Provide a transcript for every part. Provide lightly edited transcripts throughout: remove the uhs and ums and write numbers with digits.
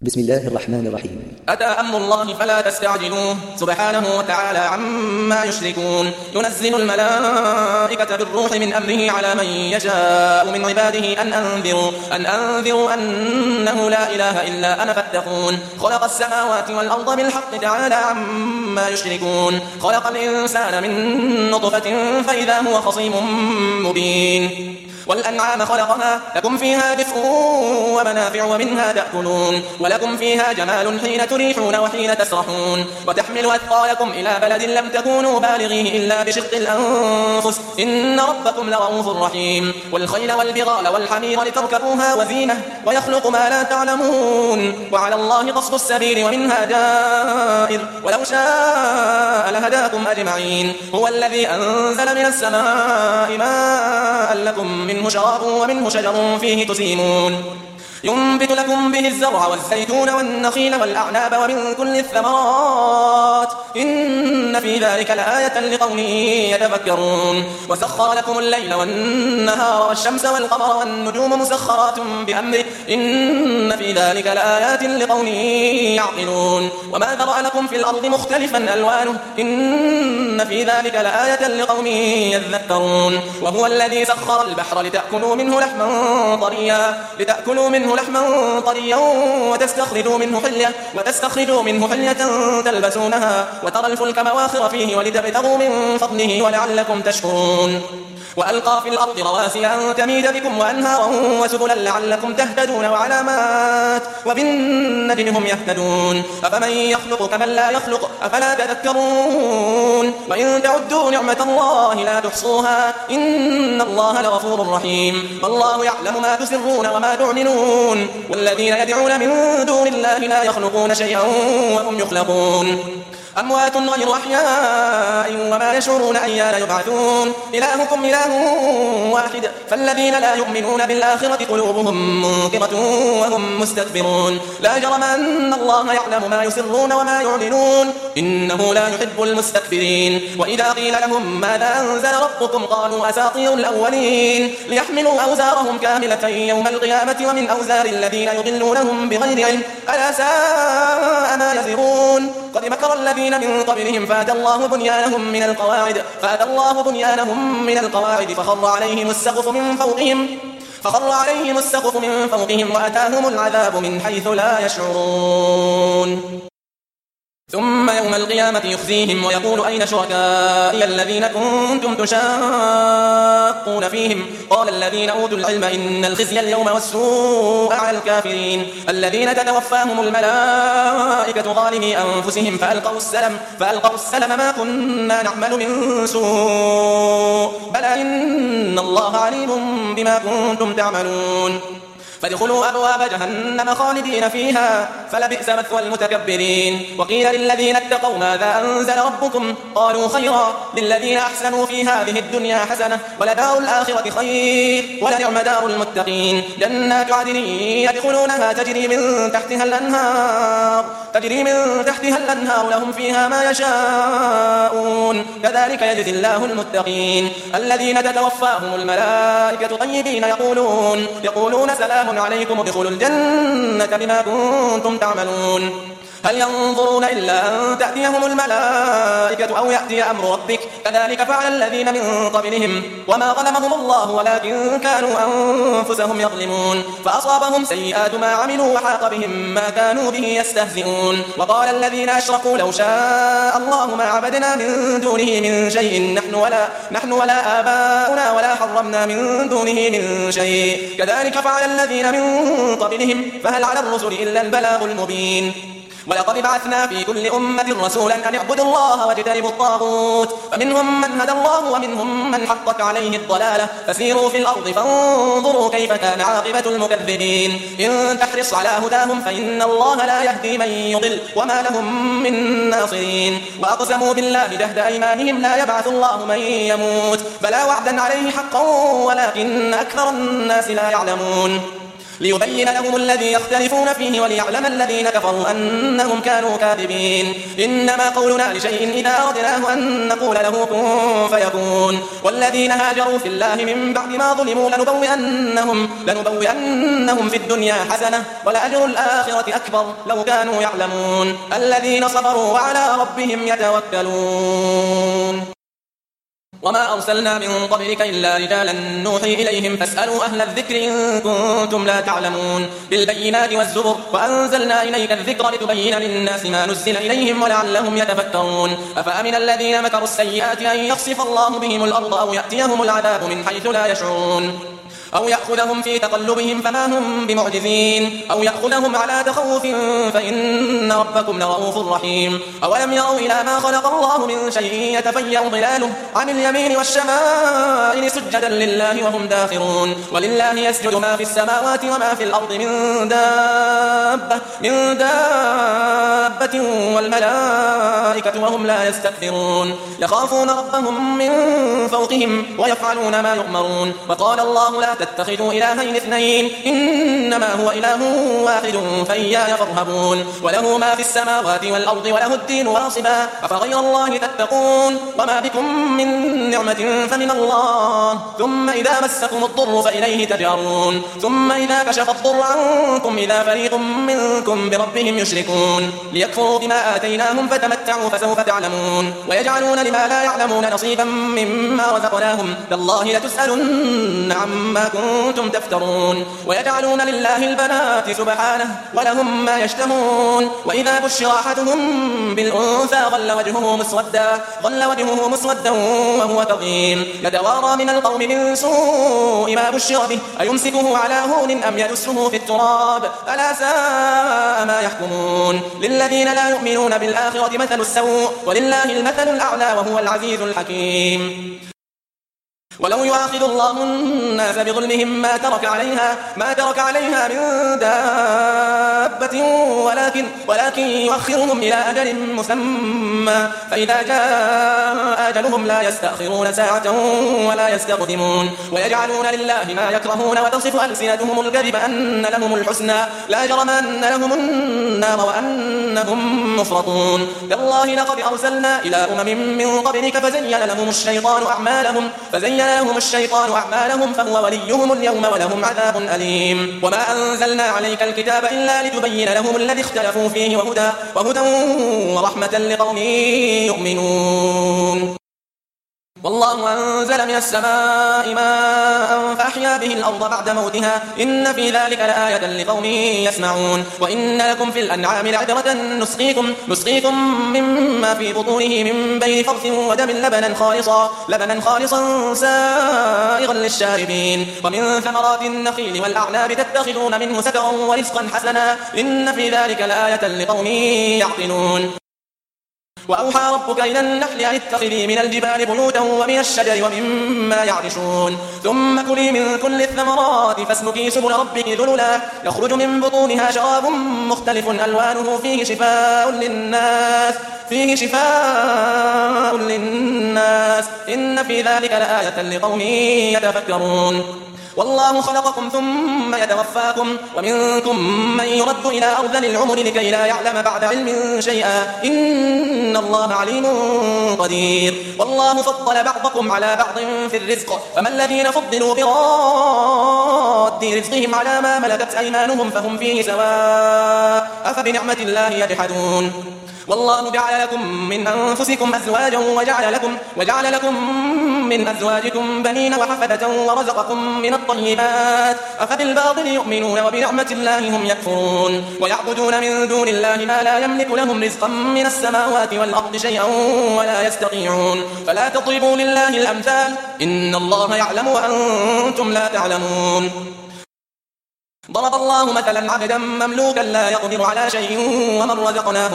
بسم الله الرحمن الرحيم. أتى أمر الله فلا تستعجلوه سبحانه وتعالى عما يشركون. ينزل الملائكة بالروح من أمره على من يشاء من عباده أن أنذروا أنه لا إله إلا أنا فاتقون. خلق السماوات والأرض بالحق تعالى عما يشركون. خلق الإنسان من نطفة فإذا هو خصيم مبين. والأنعام خلقها لكم فيها دفء ومنافع ومنها تأكلون ولكم فيها جمال حين تريحون وحين تسرحون وتحمل أثقالكم إلى بلد لم تكونوا بالغيه إلا بشق الأنفس إن ربكم لرؤوف رحيم. والخيل والبغال والحمير لتركبوها وزينة ويخلق ما لا تعلمون وعلى الله قصد السبيل ومنها جائر ولو شاء لهداكم أجمعين. هو الذي أنزل من السماء ماء لكم منه شراب ومنه شجر فيه تسيمون. ينبت لكم به الزرع والزيتون والنخيل والأعناب ومن كل الثمرات إن في ذلك لآية لقوم يتفكرون. وسخر لكم الليل والنهار والشمس والقمر والنجوم مسخرات بأمره إن في ذلك لآيات لقوم يعقلون. وما ذرأ لكم في الأرض مختلفا ألوانه إن في ذلك لآية لقوم يذكرون. وهو الذي سخر البحر لتأكلوا منه لحما طريا وتستخرجوا منه حلية تلبسونها وترى الفلك مواخر فيه ولتبتغوا من فضله ولعلكم تشكرون. وألقى في الأرض رواسي أن تميد بكم وأنهارا وسبلا لعلكم تهتدون وعلامات وبالنجم هم يهتدون. أفمن يخلق كمن لا يخلق أفلا تذكرون. وإن تعدوا نعمة الله لا تحصوها إن الله لغفور رحيم. والله يعلم ما تسرون وما تعلنون. والذين يدعون من دون الله لا يخلقون شيئا وهم يخلقون. أموات غير أحياء وما يشعرون أيان يبعثون. إلهكم إله واحد فالذين لا يؤمنون بالآخرة قلوبهم منكرة وهم مستكبرون. لا جرم أن الله يعلم ما يسرون وما يعلنون إنه لا يحب المستكبرين. وإذا قيل لهم ماذا أنزل ربكم قالوا أساطير الأولين ليحملوا أوزارهم كاملة يوم القيامة ومن أوزار الذين يضلونهم بغير علم ألا ساء ما يزرون. قد مكر الذين من قبلهم فأتى الله بنيانهم من القواعد فخر عليهم السقف من فوقهم وأتاهم العذاب من حيث لا يشعرون. ثم يوم القيامة يخزيهم ويقول أين شركائي الذين كنتم تشاقون فيهم قال الذين أوتوا العلم إن الخزي اليوم والسوء على الكافرين الذين تتوفاهم الملائكة ظالمي أنفسهم فألقوا السلم ما كنا نعمل من سوء بلى إن الله عليم بما كنتم تعملون. فادخلوا أبواب جهنم خالدين فيها فلبئس مثوى المتكبرين. وقيل للذين اتقوا ماذا أنزل ربكم قالوا خيرا للذين أحسنوا في هذه الدنيا حسنة ولدار الآخرة خير ولنعم دار المتقين. جنات عدن يدخلونها تجري من تحتها الأنهار لهم فيها ما يشاءون كذلك يجزي الله المتقين. الذين تتوفاهم الملائكة طيبين يقولون سلام عليكم ادخلوا الجنة بما كنتم تعملون. هل ينظرون إلا أن تأتيهم الملائكة أو يأتي أمر ربك كذلك فعل الذين من قبلهم وما ظلمهم الله ولكن كانوا أنفسهم يظلمون. فأصابهم سيئات ما عملوا وحاق بهم ما كانوا به يستهزئون. وقال الذين أشركوا لو شاء الله ما عبدنا من دونه من شيء نحن ولا آباؤنا ولا حرمنا من دونه من شيء كذلك فعل الذين من قبلهم فهل على الرسل إلا البلاغ المبين. ولقد بعثنا في كل أمة رسولا أن اعبدوا الله واجتنبوا الطاغوت فمنهم من هدى الله ومنهم من حقت عليه الضلالة فسيروا في الأرض فانظروا كيف كان عاقبة المكذبين. إن تحرص على هداهم فإن الله لا يهدي من يضل وما لهم من ناصرين. وأقسموا بالله جهد أيمانهم لا يبعث الله من يموت بلى وعدا عليه حقا ولكن أكثر الناس لا يعلمون. ليبين لهم الذي يختلفون فيه وليعلم الذين كفروا أنهم كانوا كاذبين. إنما قولنا لشيء إذا أردناه أن نقول له كن فيكون. والذين هاجروا في الله من بعد ما ظلموا لنبوئنهم في الدنيا حسنة ولأجر الآخرة أكبر لو كانوا يعلمون. الذين صبروا وعلى ربهم يتوكلون. وما أرسلنا من قبلك إلا رجالا نوحي إليهم فاسألوا أهل الذكر إن كنتم لا تعلمون. بالبينات والزبر وأنزلنا إليك الذكر لتبين للناس ما نزل إليهم ولعلهم يتفكرون. أفأمن الذين مكروا السيئات أن يخسف الله بهم الأرض أو يأتيهم العذاب من حيث لا يشعرون أو يأخذهم في تقلبهم فما هم بمعجزين أو يأخذهم على تخوف فإن ربكم لرؤوف رحيم. أولم يروا إلى ما خلق الله من شيء يتفيأ ظلاله عن اليمين والشمائل سجدا لله وهم داخرون. ولله يسجد ما في السماوات وما في الأرض من دابة والملائكة وهم لا يستكبرون يخافون ربهم من فوقهم ويفعلون ما يؤمرون. وقال الله لا تتخذوا إلهين اثنين إنما هو إله واحد فإياي فارهبون. وله ما في السماوات والأرض وله الدين واصبا أفغير الله تتقون. وما بكم من نعمة فمن الله ثم إذا مسكم الضر فإليه تجارون. ثم إذا كشف الضر عنكم إذا فريق منكم بربهم يشركون ليكفروا بما آتيناهم فتمتعوا فسوف تعلمون. ويجعلون لما لا يعلمون نصيبا مما رزقناهم تالله لتسألن عما كنتم تفترون. ويجعلون لله البنات سبحانه ولهم ما يشتهون. وإذا بشر أحدهم بالأنثى ظل وجهه مسودا وهو كظيم يتوارى من القوم من سوء ما بشر به أيمسكه على هون أم يدسه في التراب ألا ساء ما يحكمون. للذين لا يؤمنون بالآخرة مثل السوء ولله المثل الأعلى وهو العزيز الحكيم. ولو يؤاخذ الله الناس بظلمهم ما ترك عليها من دابة ولكن يؤخرهم إلى أجل مسمى فإذا جاء أجلهم لا يستأخرون ساعة ولا يستقدمون. ويجعلون لله ما يكرهون وتصف ألسنتهم الكذب أن لهم الحسنى لا جرم أن لهم النار وأنهم مفرطون. تالله لقد أرسلنا إلى أمم من قبلك فزين لهم الشيطان أعمالهم فهو وليهم اليوم ولهم عذاب أليم. وما أنزلنا عليك الكتاب إلا لتبين لهم الذي اختلفوا فيه وهدى ورحمة لقوم يؤمنون. والله أنزل من السماء ماء فأحيا به الأرض بعد موتها إن في ذلك لآية لقوم يسمعون. وإن لكم في الأنعام لعبرة نسقيكم مما في بطونه من بين فرث ودم لبنا خالصا سائغا للشاربين. ومن ثمرات النخيل والأعناب تتخذون منه سكرا ورزقا حسنا إن في ذلك لآية لقوم يعقلون. وأوحى ربك إلى النحل أن اتخذي من الجبال بيوتا ومن الشجر ومما يعرشون ثم كلي من كل الثمرات فاسلكي سبل ربك ذللا يخرج من بطونها شراب مختلف ألوانه فيه شفاء للناس إن في ذلك لآية لقوم يتفكرون. والله خلقكم ثم يتوفاكم ومنكم من يرد إلى أرذل العمر لكي لا يعلم بعد علم شيئا إن الله عليم قدير. والله فضل بعضكم على بعض في الرزق فما الذين فضلوا براد رزقهم على ما ملكت أيمانهم فهم فيه سواء أفبنعمة الله يجحدون. والله جعل لكم من أنفسكم أزواجا وجعل لكم من أزواجكم بنين وحفدة ورزقكم من الطيبات أفبالباطل يؤمنون وبنعمة الله هم يكفرون. ويعبدون من دون الله ما لا يملك لهم رزقا من السماوات والأرض شيئا ولا يستطيعون فلا تضربوا لله الأمثال إن الله يعلم وأنتم لا تعلمون. ضرب الله مثلا عبدا مملوكا لا يقدر على شيء ومن رزقناه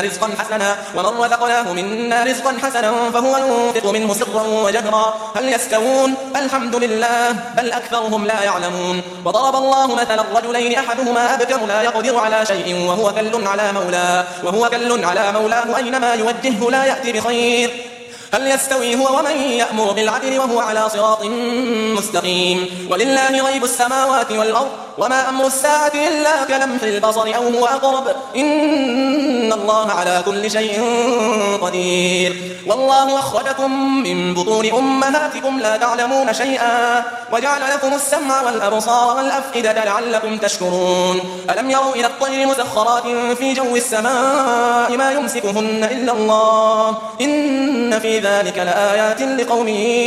منا رزقا حسنا فهو ينفق منه سرا وجهرا هل يستوون الحمد لله بل أكثرهم لا يعلمون. وضرب الله مثلا الرجلين أحدهما أبكم لا يقدر على شيء وهو كل على مولاه أينما يوجهه لا يأتي بخير هل يستوي هو ومن يأمر بالعدل وهو على صراط مستقيم. ولله غيب السماوات والأرض وما أمر الساعة إلا كلمح البصر أو هو أقرب إن الله على كل شيء قدير والله أخرجكم من بطون أمهاتكم لا تعلمون شيئا وجعل لكم السمع والأبصار والأفئدة لعلكم تشكرون ألم يروا إلى الطير مسخرات في جو السماء ما يمسكهن إلا الله إن في ذلك لآيات لقوم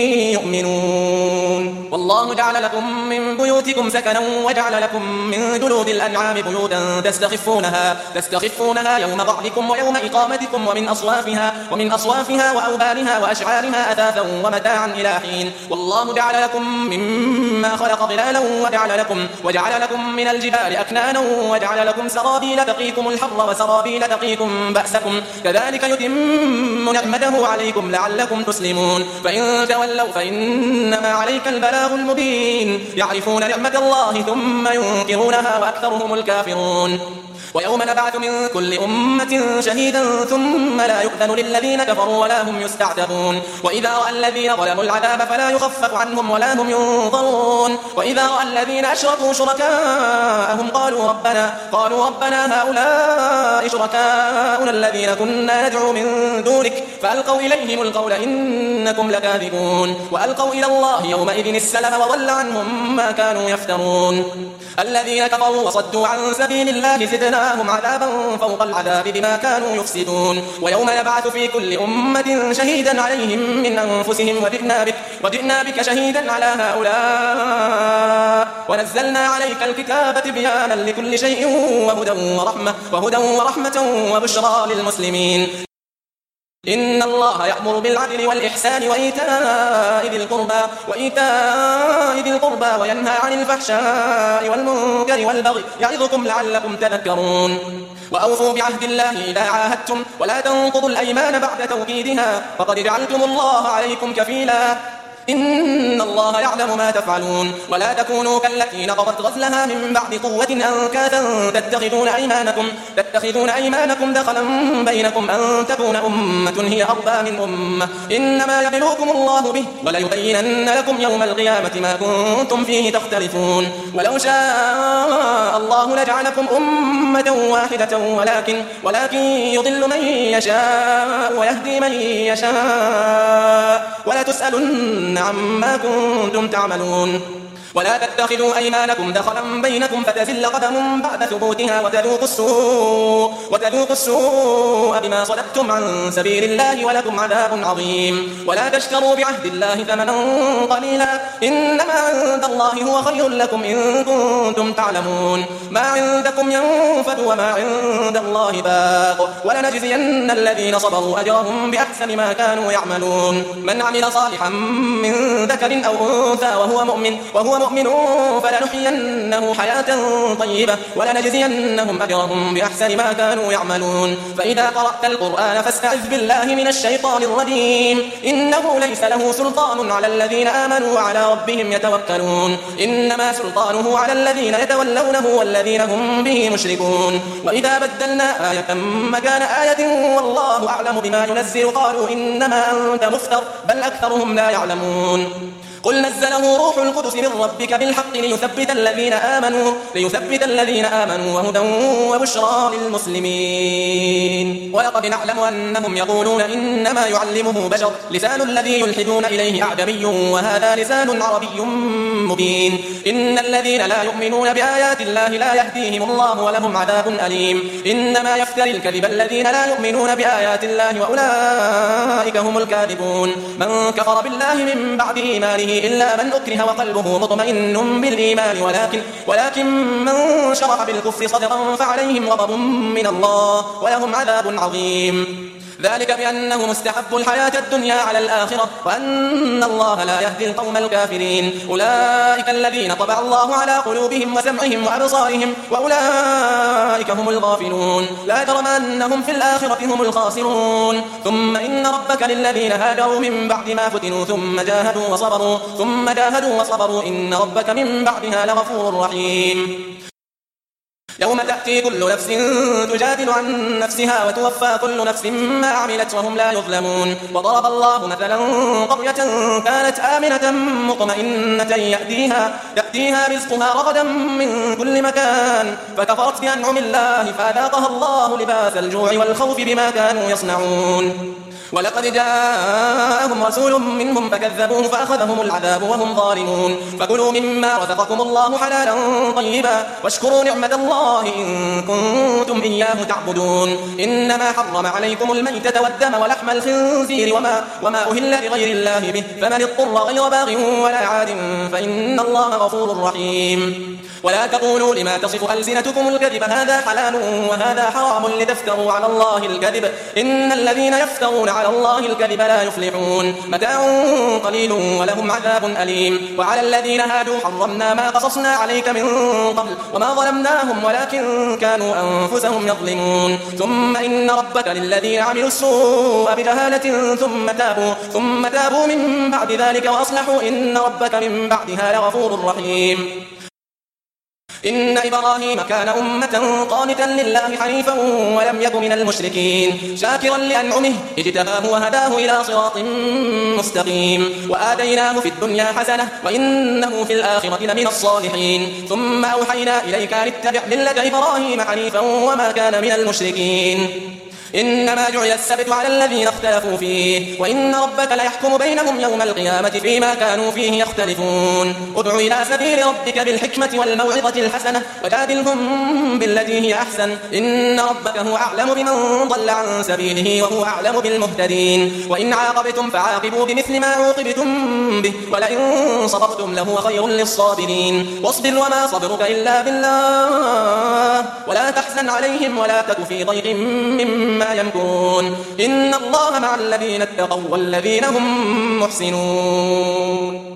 يؤمنون والله جعل لكم من بيوتكم سكنا وجعل لكم من جلود الأنعام بيوتا تستخفونها يوم ضعنكم ويوم إقامتكم ومن أصوافها وأوبارها وأشعارها أثاثا ومتاعا إلى حين والله جعل لكم مما خلق ظلالا وجعل لكم من الجبال أكنانا وجعل لكم سرابيل تقيكم الحر وسرابيل تقيكم بأسكم كذلك يتم نعمته عليكم لعلكم تسلمون فإن تولوا فإنما عليك البلاغ المبين يعرفون نعمة الله ثم ينكرونها وأكثرهم الكافرون ويوم نبعث من كل أمة شهيدا ثم لا يؤذن للذين كفروا ولا هم يستعتبون وإذا رأى الذين ظلموا العذاب فلا يخفف عنهم ولا هم ينظرون وإذا رأى الذين أشركوا شركاءهم قالوا ربنا هؤلاء شركاؤنا الذين كنا ندعو من دونك فألقوا إليهم القول إنكم لكاذبون وألقوا إلى الله يومئذ السلم وضل عنهم ما كانوا يفترون الذين كفروا وصدوا عن سبيل الله زدناهم عذابا فوق العذاب بما كانوا يفسدون ويوم نبعث في كل أمة شهيدا عليهم من أنفسهم وجئنا بك شهيدا على هؤلاء ونزلنا عليك الكتاب تبيانا لكل شيء وهدى ورحمة وبشرى للمسلمين إن الله يأمر بالعدل والإحسان وإيتاء ذي القربى وينهى عن الفحشاء والمنكر والبغي يعظكم لعلكم تذكرون وأوفوا بعهد الله إذا عاهدتم ولا تنقضوا الأيمان بعد توكيدها فقد جعلتم الله عليكم كفيلا إن الله يعلم ما تفعلون ولا تكونوا كالتي نقضت غزلها من بعد قوة أنكاثا تتخذون أيمانكم دخلا بينكم أن تكون أمة هي أربى من أمة إنما يبلوكم الله به وليبينن لكم يوم القيامة ما كنتم فيه تختلفون ولو شاء الله لجعلكم أمة واحدة ولكن يضل من يشاء ويهدي من يشاء ولا تسألن عما كنتم تعملون ولا تتخذوا أيمانكم دخلا بينكم فتزل قدم بعد ثبوتها وتذوقوا السوء بما صددتم عن سبيل الله ولكم عذاب عظيم ولا تشتروا بعهد الله ثمنا قليلا إنما عند الله هو خير لكم إن كنتم تعلمون ما عندكم ينفد وما عند الله باق ولنجزين الذين صبروا أجرهم بأحسن ما كانوا يعملون من عمل صالحا من ذكر أو أنثى وهو مؤمن فلنحيينه حياة طيبة ولنجزينهم أجرهم بأحسن ما كانوا يعملون فإذا قرأت القرآن فاستعذ بالله من الشيطان الرجيم إنه ليس له سلطان على الذين آمنوا وعلى ربهم يتوكلون إنما سلطانه على الذين يتولونه والذين هم به مشركون وإذا بدلنا آية مكان آية والله أعلم بما ينزل قالوا إنما أنت مفتر بل أكثرهم لا يعلمون قل نزله روح القدس من ربك بالحق ليثبت الذين آمنوا وهدى وبشرى للمسلمين ولقد نعلم أنهم يقولون إنما يعلمه بشر لسان الذي يلحدون إليه أعجمي وهذا لسان عربي مبين إن الذين لا يؤمنون بآيات الله لا يهديهم الله ولهم عذاب أليم إنما يفتري الكذب الذين لا يؤمنون بآيات الله وأولئك هم الكاذبون من كفر بالله من بعد إيمانه إلا من أكره وقلبه مطمئن بالإيمان ولكن من شرح بالكفر صدرا فعليهم غضب من الله ولهم عذاب عظيم ذلك بأنه مستحب الحياة الدنيا على الآخرة وأن الله لا يهدي القوم الكافرين أولئك الذين طبع الله على قلوبهم وسمعهم وأبصارهم وأولئك هم الغافلون لا جرم أنهم في الآخرة هم الخاسرون ثم إن ربك للذين هاجروا من بعد ما فتنوا ثم جاهدوا وصبروا إن ربك من بعدها لغفور رحيم يوم تأتي كل نفس تجادل عن نفسها وتوفى كل نفس ما عملت وهم لا يظلمون. وضرب الله مثلا قرية كانت آمنة مطمئنة يأتيها رزقها رغدا من كل مكان فكفرت بأنعم الله فأذاقها الله لباس الجوع والخوف بما كانوا يصنعون. ولقد جاءهم رسول منهم فكذبوه فأخذهم العذاب وهم ظالمون. فكلوا مما رزقكم الله حلالا طيبا واشكروا نعمة الله إن كنتم إياه تعبدون. إنما حرم عليكم الميتة والدم ولحم الخنزير وما أهل لغير الله به فمن اضطر غير باغ ولا عاد فإن الله غفور رحيم. ولا تقولوا لما تصف ألسنتكم الكذب هذا حلال وهذا حرام لتفتروا على الله الكذب إن الذين يفترون على الله الكذب لا يفلحون. متاع قليل ولهم عذاب أليم. وعلى الذين هادوا حرمنا ما قصصنا عليك من قبل وما ظلمناهم ولكن كانوا أنفسهم يظلمون. ثم إن ربك للذين عملوا السوء بجهالة ثم تابوا من بعد ذلك وأصلحوا إن ربك من بعدها لغفور رحيم. إن إبراهيم كان أمة قانتا لله حنيفا ولم يك من المشركين شاكرا لأنعمه اجتباه وهداه إلى صراط مستقيم. وآتيناه في الدنيا حسنة وإنه في الآخرة لمن الصالحين. ثم أوحينا إليك أن اتبع ملة إبراهيم حنيفا وما كان من المشركين. إنما جعل السبت على الذين اختلفوا فيه وإن ربك ليحكم بينهم يوم القيامة فيما كانوا فيه يختلفون. ادع إلى سبيل ربك بالحكمة والموعظة الحسنة وجادلهم بالتي هي أحسن إن ربك هو أعلم بمن ضل عن سبيله وهو أعلم بالمهتدين. وإن عاقبتم فعاقبوا بمثل ما عوقبتم به ولئن صبرتم لهو خير للصابرين. واصبر وما صبرك إلا بالله ولا تحزن عليهم ولا تك في ضيق مما يمكرون إن الله مع الذين اتقوا والذين هم محسنون.